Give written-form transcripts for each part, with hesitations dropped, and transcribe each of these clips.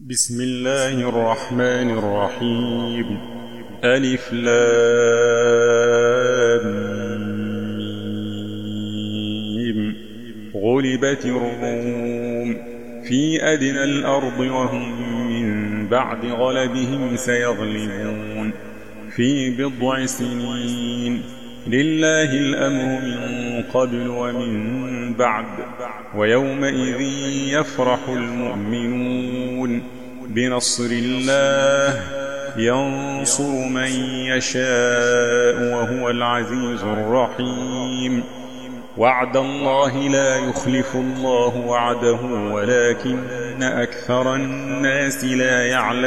بسم الله الرحمن الرحيم. ألف لام ميم. غلبت الروم في أدنى الأرض وهم من بعد غلبهم سيغلبون في بضع سنين. لله الأمر من قبل ومن بعد ويومئذ يفرح المؤمنون بنصر الله ينصر من يشاء وهو العزيز الرحيم. وعد الله لا يخلف الله وعده ولكن أكثر الناس لا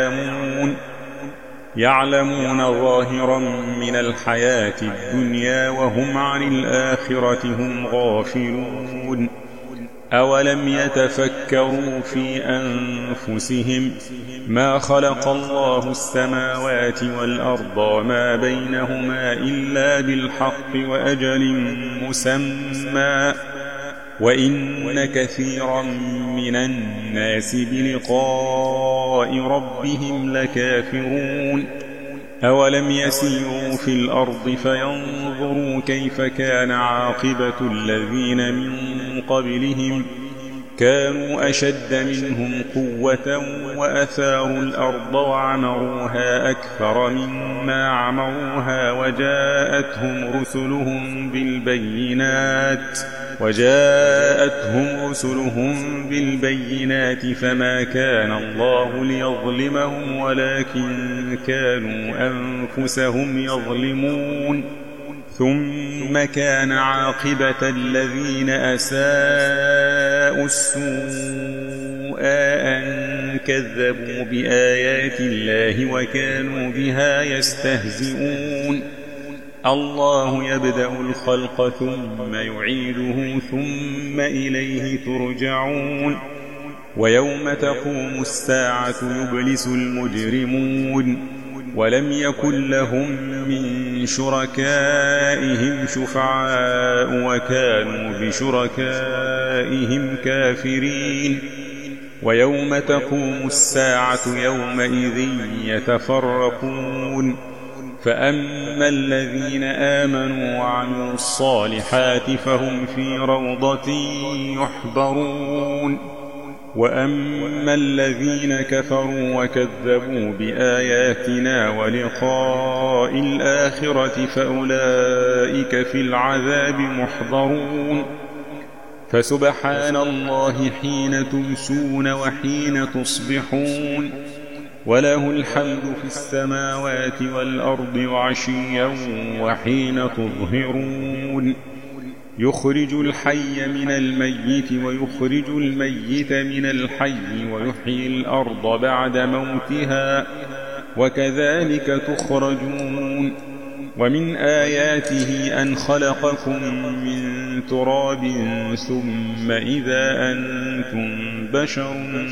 يعلمون ظاهرا من الحياة الدنيا وهم عن الآخرة هم غافلون. أولم يتفكروا في أنفسهم ما خلق الله السماوات والأرض وما بينهما إلا بالحق وأجل مسمى وإن كثيرا من الناس بلقاء ربهم لكافرون. أولم يسيروا في الأرض فينظروا كيف كان عاقبة الذين من قبلهم كانوا أشد منهم قوة وأثاروا الأرض وعمروها أكثر مما عمروها وجاءتهم رسلهم بالبينات فما كان الله ليظلمهم ولكن كانوا أنفسهم يظلمون. ثم كان عاقبة الذين أساءوا السوء أن كذبوا بآيات الله وكانوا بها يستهزئون. الله يبدأ الخلق ثم يعيده ثم إليه ترجعون. ويوم تقوم الساعة يبلس المجرمون ولم يكن لهم من شركائهم شفعاء وكانوا بشركائهم كافرين. ويوم تقوم الساعة يومئذ يتفرقون فأما الذين آمنوا وعملوا الصالحات فهم في روضة يحبرون وأما الذين كفروا وكذبوا بآياتنا ولقاء الآخرة فأولئك في العذاب محضرون. فسبحان الله حين تمسون وحين تصبحون وله الحمد في السماوات والأرض وعشيا وحين تظهرون. يخرج الحي من الميت ويخرج الميت من الحي ويحيي الأرض بعد موتها وكذلك تخرجون. ومن آياته أن خلقكم من تراب ثم إذا أنتم بشر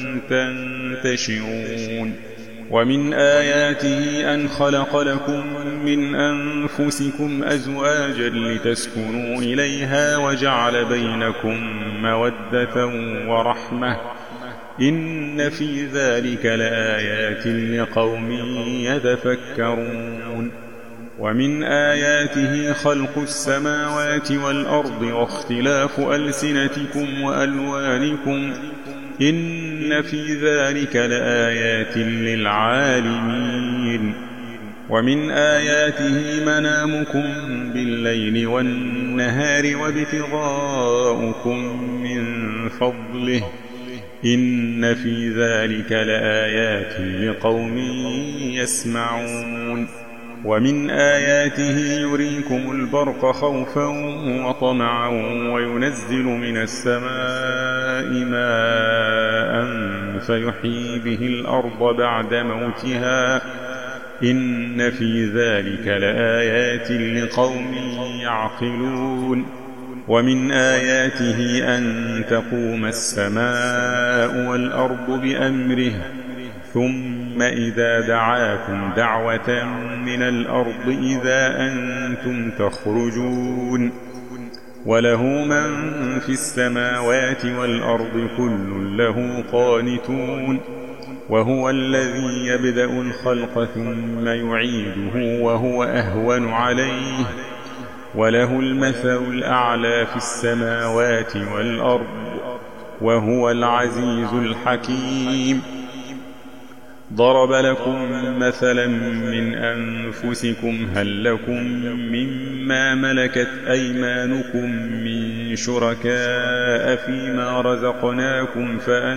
تنتشرون. ومن آياته أن خلق لكم من أنفسكم أزواجا لتسكنوا إليها وجعل بينكم مودة ورحمة إن في ذلك لآيات لقوم يتفكرون. ومن آياته خلق السماوات والأرض واختلاف ألسنتكم وألوانكم إن في ذلك لآيات للعالمين. ومن آياته منامكم بالليل والنهار وابتغاؤكم من فضله إن في ذلك لآيات لقوم يسمعون. ومن آياته يريكم البرق خوفا وطمعا وينزل من السماء ماء فيحيي به الأرض بعد موتها إن في ذلك لآيات لقوم يعقلون. ومن آياته أن تقوم السماء والأرض بأمره ثم إذا دعاكم دعوة من الأرض إذا أنتم تخرجون. وله من في السماوات والأرض كل له قانتون وهو الذي يبدأ الخلق ثم يعيده وهو أهون عليه، وله المثل الأعلى في السماوات والأرض، وهو العزيز الحكيم. ضرب لكم مثلا من أنفسكم، هل لكم مما ملكت أيمانكم من شركاء فيما رزقناكم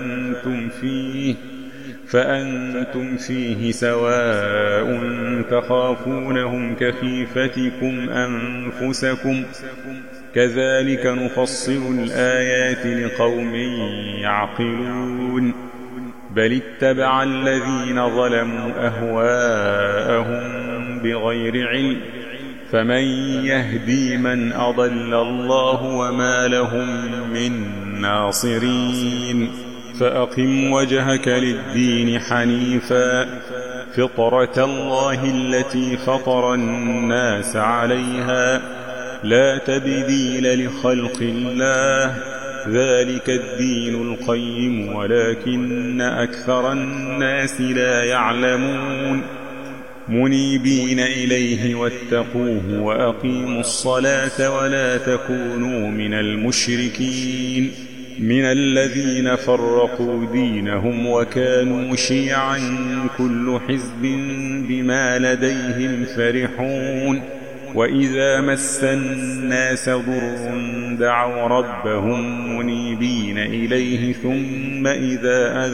فأنتم فيه سواء تخافونهم كخيفتكم أنفسكم، كذلك نفصل الآيات لقوم يعقلون. بل اتبع الذين ظلموا أهواءهم بغير علم، فمن يهدي من أضل الله وما لهم من ناصرين. فأقم وجهك للدين حنيفا، فطرة الله التي فطر الناس عليها، لا تبديل لخلق الله، ذلك الدين القيم ولكن أكثر الناس لا يعلمون. منيبين إليه واتقوه وأقيموا الصلاة ولا تكونوا من المشركين، من الذين فرقوا دينهم وكانوا شيعا كل حزب بما لديهم فرحون. وإذا مس الناس ضر دعوا ربهم منيبين إليه ثم إذا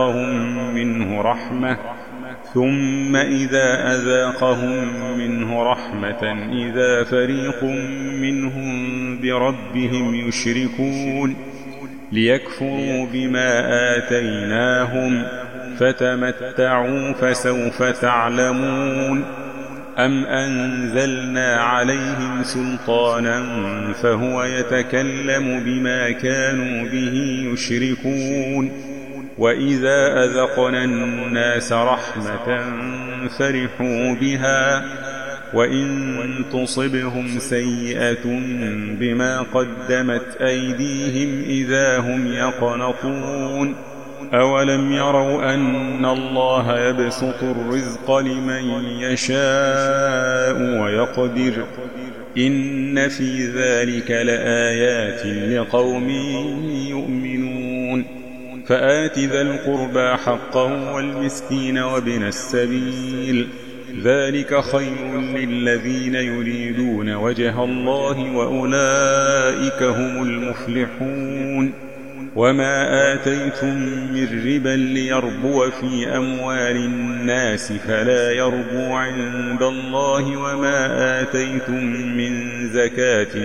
أذاقهم منه رحمة إذا فريق منهم بربهم يشركون، ليكفروا بما آتيناهم، فتمتعوا فسوف تعلمون. أم أنزلنا عليهم سلطانا فهو يتكلم بما كانوا به يشركون. وإذا أذقنا الناس رحمة فرحوا بها، وإن تصبهم سيئة بما قدمت أيديهم إذا هم يقنطون. أولم يروا أن الله يبسط الرزق لمن يشاء ويقدر، إن في ذلك لآيات لقوم يؤمنون. فآت ذا القربى حقه والمسكين وابن السبيل، ذلك خير للذين يريدون وجه الله وأولئك هم المفلحون. وما آتيتم من ربا ليربو في أموال الناس فلا يربو عند الله، وما آتيتم من زكاة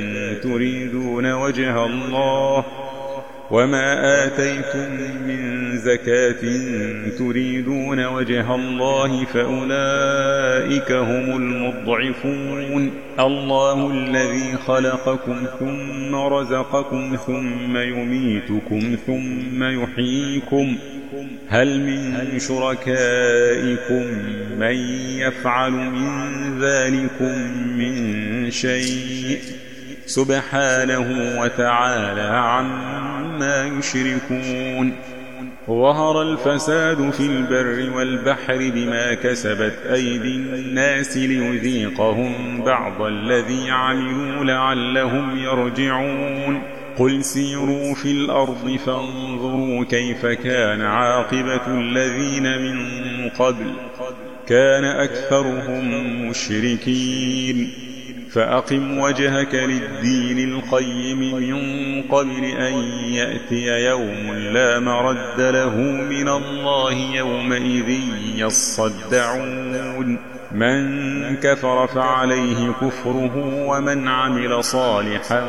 تريدون وجه الله فأولئك هم المضعفون. الله الذي خلقكم ثم رزقكم ثم يميتكم ثم يحييكم، هل من شركائكم من يفعل من ذلكم من شيء؟ سبحانه وتعالى عما يشركون. ظهر الفساد في البر والبحر بما كسبت أيدي الناس ليذيقهم بعض الذي عملوا لعلهم يرجعون. قل سيروا في الأرض فانظروا كيف كان عاقبة الذين من قبل، كان أكثرهم مشركين. فأقم وجهك للدين القيم من قبل أن يأتي يوم لا مرد له من الله يومئذ يصدعون. من كفر فعليه كفره ومن عمل صالحا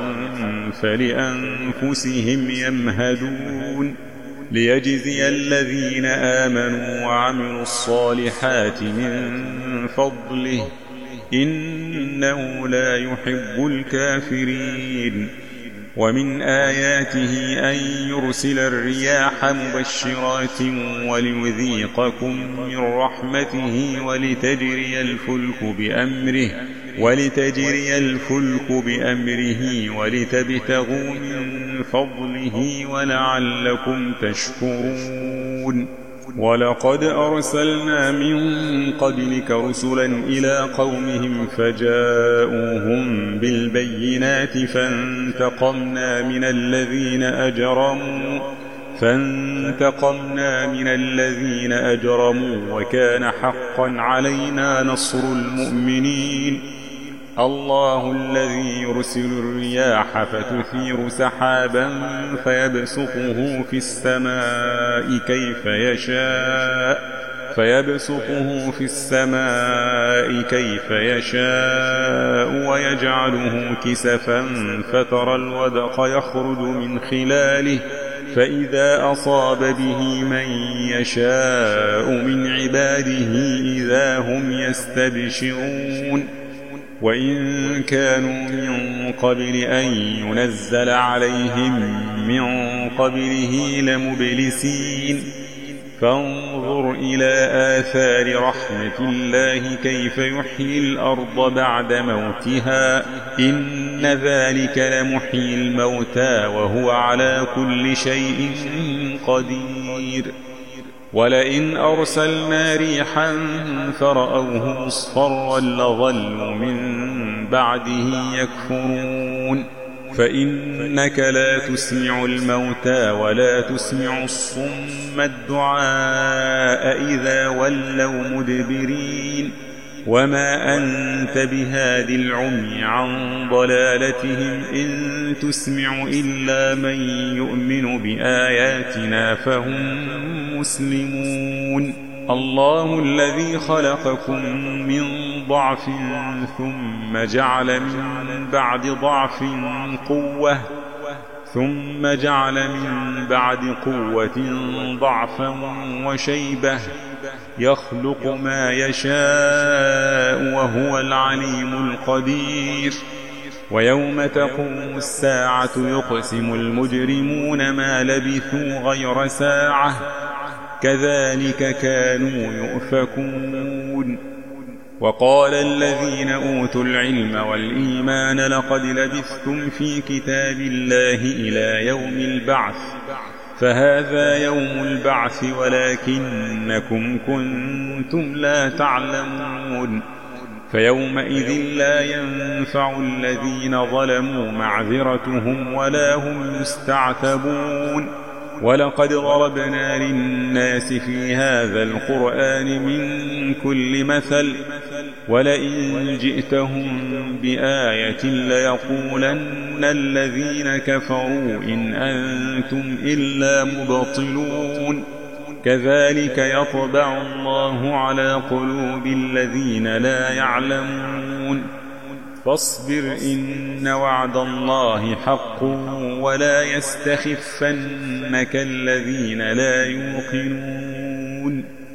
فلأنفسهم يمهدون، ليجزي الذين آمنوا وعملوا الصالحات من فضله، إنه لا يحب الكافرين. ومن آياته أن يرسل الرياح مبشرات وليذيقكم من رحمته ولتجري الفلك بأمره ولتبتغوا من فضله ولعلكم تشكرون. ولقد أرسلنا من قبلك رسلا إلى قومهم فجاءوهم بالبينات فانتقمنا من الذين أجرموا وكان حقا علينا نصر المؤمنين. الله الذي يرسل الرياح فتثير سحابا فيبسطه في السماء كيف يشاء ويجعله كسفا فترى الودق يخرج من خلاله فإذا أصاب به من يشاء من عباده إذا هم يستبشرون. وإن كانوا من قبل أن ينزل عليهم من قبله لمبلسين. فانظر إلى آثار رحمة الله كيف يحيي الأرض بعد موتها إن ذلك لمحيي الموتى وهو على كل شيء قدير. ولئن أرسلنا ريحا فرأوه مصفرا لظلوا من بعده يكفرون. فإنك لا تسمع الموتى ولا تسمع الصم الدعاء إذا ولوا مدبرين. وما أنت بهادي العمي عن ضلالتهم إن تسمع إلا من يؤمن بآياتنا فهم مسلمون. الله الذي خلقكم من ضعف ثم جعل من بعد قوة ضعفا وشيبة يخلق ما يشاء وهو العليم القدير. ويوم تقوم الساعة يقسم المجرمون ما لبثوا غير ساعة كذلك كانوا يؤفكون. وقال الذين أوتوا العلم والإيمان لقد لبثتم في كتاب الله إلى يوم البعث فهذا يوم البعث ولكنكم كنتم لا تعلمون. فيومئذ لا ينفع الذين ظلموا معذرتهم ولا هم يستعتبون. ولقد ضربنا للناس في هذا القرآن من كل مثل ولئن جئتهم بآية ليقولن الذين كفروا إن أنتم إلا مبطلون. كذلك يطبع الله على قلوب الذين لا يعلمون. فاصبر إن وعد الله حق ولا يستخفنك الذين لا يوقنون.